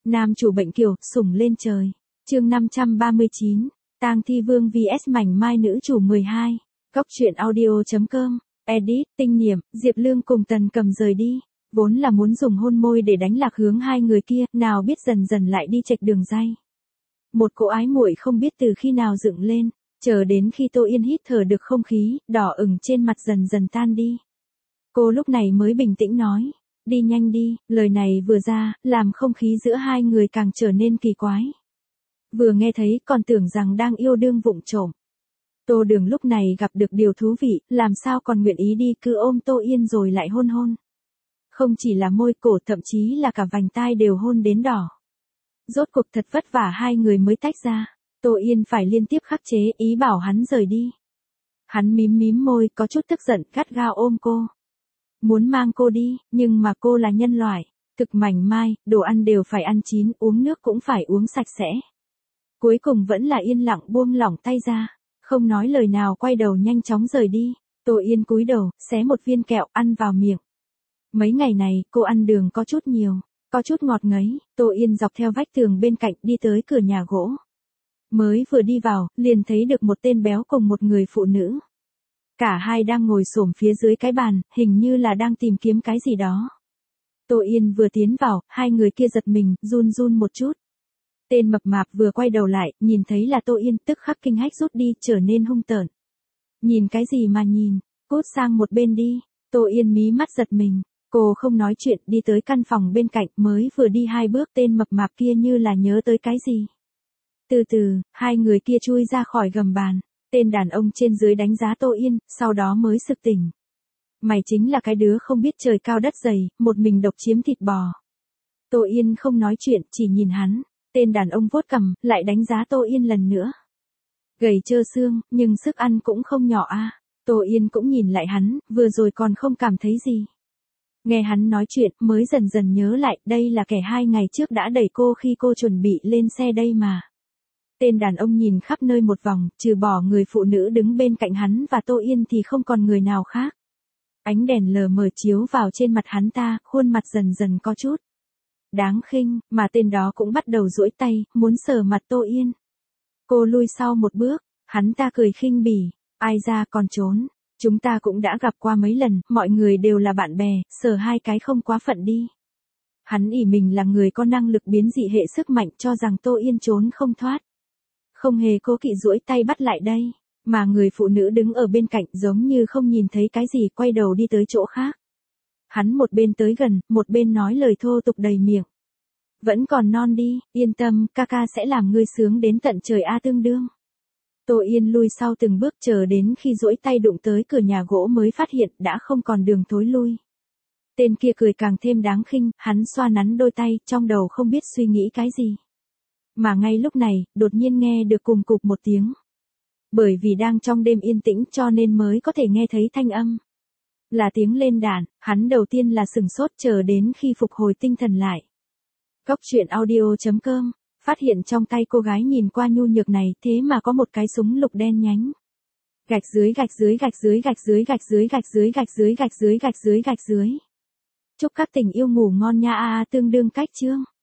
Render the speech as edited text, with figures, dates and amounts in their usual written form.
Nam chủ bệnh kiều, sủng lên trời. Chương 539, Tang Thi Vương vs Mảnh Mai nữ chủ 12. Góc truyện audio.com. Edit, Tinh Niệm, Diệp Lương cùng Tần Cầm rời đi. Vốn là muốn dùng hôn môi để đánh lạc hướng hai người kia, nào biết dần dần lại đi chệch đường ray. Một cỗ ái muội không biết từ khi nào dựng lên, chờ đến khi Tô Yên hít thở được không khí, đỏ ửng trên mặt dần dần tan đi. Cô lúc này mới bình tĩnh nói, đi nhanh đi, lời này vừa ra, làm không khí giữa hai người càng trở nên kỳ quái. Vừa nghe thấy còn tưởng rằng đang yêu đương vụng trộm. Tô Đường lúc này gặp được điều thú vị, làm sao còn nguyện ý đi cứ ôm Tô Yên rồi lại hôn hôn. Không chỉ là môi cổ thậm chí là cả vành tai đều hôn đến đỏ. Rốt cuộc thật vất vả hai người mới tách ra, Tô Yên phải liên tiếp khắc chế ý bảo hắn rời đi. Hắn mím mím môi có chút tức giận gắt gao ôm cô. Muốn mang cô đi, nhưng mà cô là nhân loại, thực mảnh mai, đồ ăn đều phải ăn chín, uống nước cũng phải uống sạch sẽ. Cuối cùng vẫn là yên lặng buông lỏng tay ra, không nói lời nào quay đầu nhanh chóng rời đi. Tô Yên cúi đầu, xé một viên kẹo ăn vào miệng. Mấy ngày này, cô ăn đường có chút nhiều, có chút ngọt ngấy. Tô Yên dọc theo vách tường bên cạnh đi tới cửa nhà gỗ. Mới vừa đi vào, liền thấy được một tên béo cùng một người phụ nữ. Cả hai đang ngồi xổm phía dưới cái bàn, hình như là đang tìm kiếm cái gì đó. Tô Yên vừa tiến vào, hai người kia giật mình, run run một chút. Tên mập mạp vừa quay đầu lại, nhìn thấy là Tô Yên tức khắc kinh hách rút đi, trở nên hung tợn. Nhìn cái gì mà nhìn, cút sang một bên đi. Tô Yên mí mắt giật mình, cô không nói chuyện đi tới căn phòng bên cạnh, mới vừa đi hai bước tên mập mạp kia như là nhớ tới cái gì. Từ từ, hai người kia chui ra khỏi gầm bàn. Tên đàn ông trên dưới đánh giá Tô Yên, sau đó mới sực tỉnh. Mày chính là cái đứa không biết trời cao đất dày, một mình độc chiếm thịt bò. Tô Yên không nói chuyện, chỉ nhìn hắn. Tên đàn ông vuốt cằm, lại đánh giá Tô Yên lần nữa. Gầy trơ xương, nhưng sức ăn cũng không nhỏ a. Tô Yên cũng nhìn lại hắn, vừa rồi còn không cảm thấy gì. Nghe hắn nói chuyện, mới dần dần nhớ lại, đây là kẻ 2 ngày trước đã đẩy cô khi cô chuẩn bị lên xe đây mà. Tên đàn ông nhìn khắp nơi một vòng, trừ bỏ người phụ nữ đứng bên cạnh hắn và Tô Yên thì không còn người nào khác. Ánh đèn lờ mờ chiếu vào trên mặt hắn ta, khuôn mặt dần dần có chút đáng khinh, mà tên đó cũng bắt đầu duỗi tay, muốn sờ mặt Tô Yên. Cô lui sau một bước, hắn ta cười khinh bỉ, ai ra còn trốn, chúng ta cũng đã gặp qua mấy lần, mọi người đều là bạn bè, sờ hai cái không quá phận đi. Hắn ỷ mình là người có năng lực biến dị hệ sức mạnh cho rằng Tô Yên trốn không thoát. Không hề cố kỵ duỗi tay bắt lại đây, mà người phụ nữ đứng ở bên cạnh giống như không nhìn thấy cái gì quay đầu đi tới chỗ khác. Hắn một bên tới gần, một bên nói lời thô tục đầy miệng. Vẫn còn non đi, yên tâm, ca ca sẽ làm ngươi sướng đến tận trời a tương đương. Tô Yên lui sau từng bước chờ đến khi duỗi tay đụng tới cửa nhà gỗ mới phát hiện đã không còn đường thối lui. Tên kia cười càng thêm đáng khinh, hắn xoa nắn đôi tay, trong đầu không biết suy nghĩ cái gì. Mà ngay lúc này, đột nhiên nghe được cùng cục một tiếng. Bởi vì đang trong đêm yên tĩnh cho nên mới có thể nghe thấy thanh âm. Là tiếng lên đàn, hắn đầu tiên là sửng sốt chờ đến khi phục hồi tinh thần lại. Góc truyện audio.com, phát hiện trong tay cô gái nhìn qua nhu nhược này thế mà có một cái súng lục đen nhánh. Gạch dưới gạch dưới gạch dưới gạch dưới gạch dưới gạch dưới gạch dưới gạch dưới gạch dưới gạch dưới. Chúc các tình yêu ngủ ngon nha a tương đương cách chương.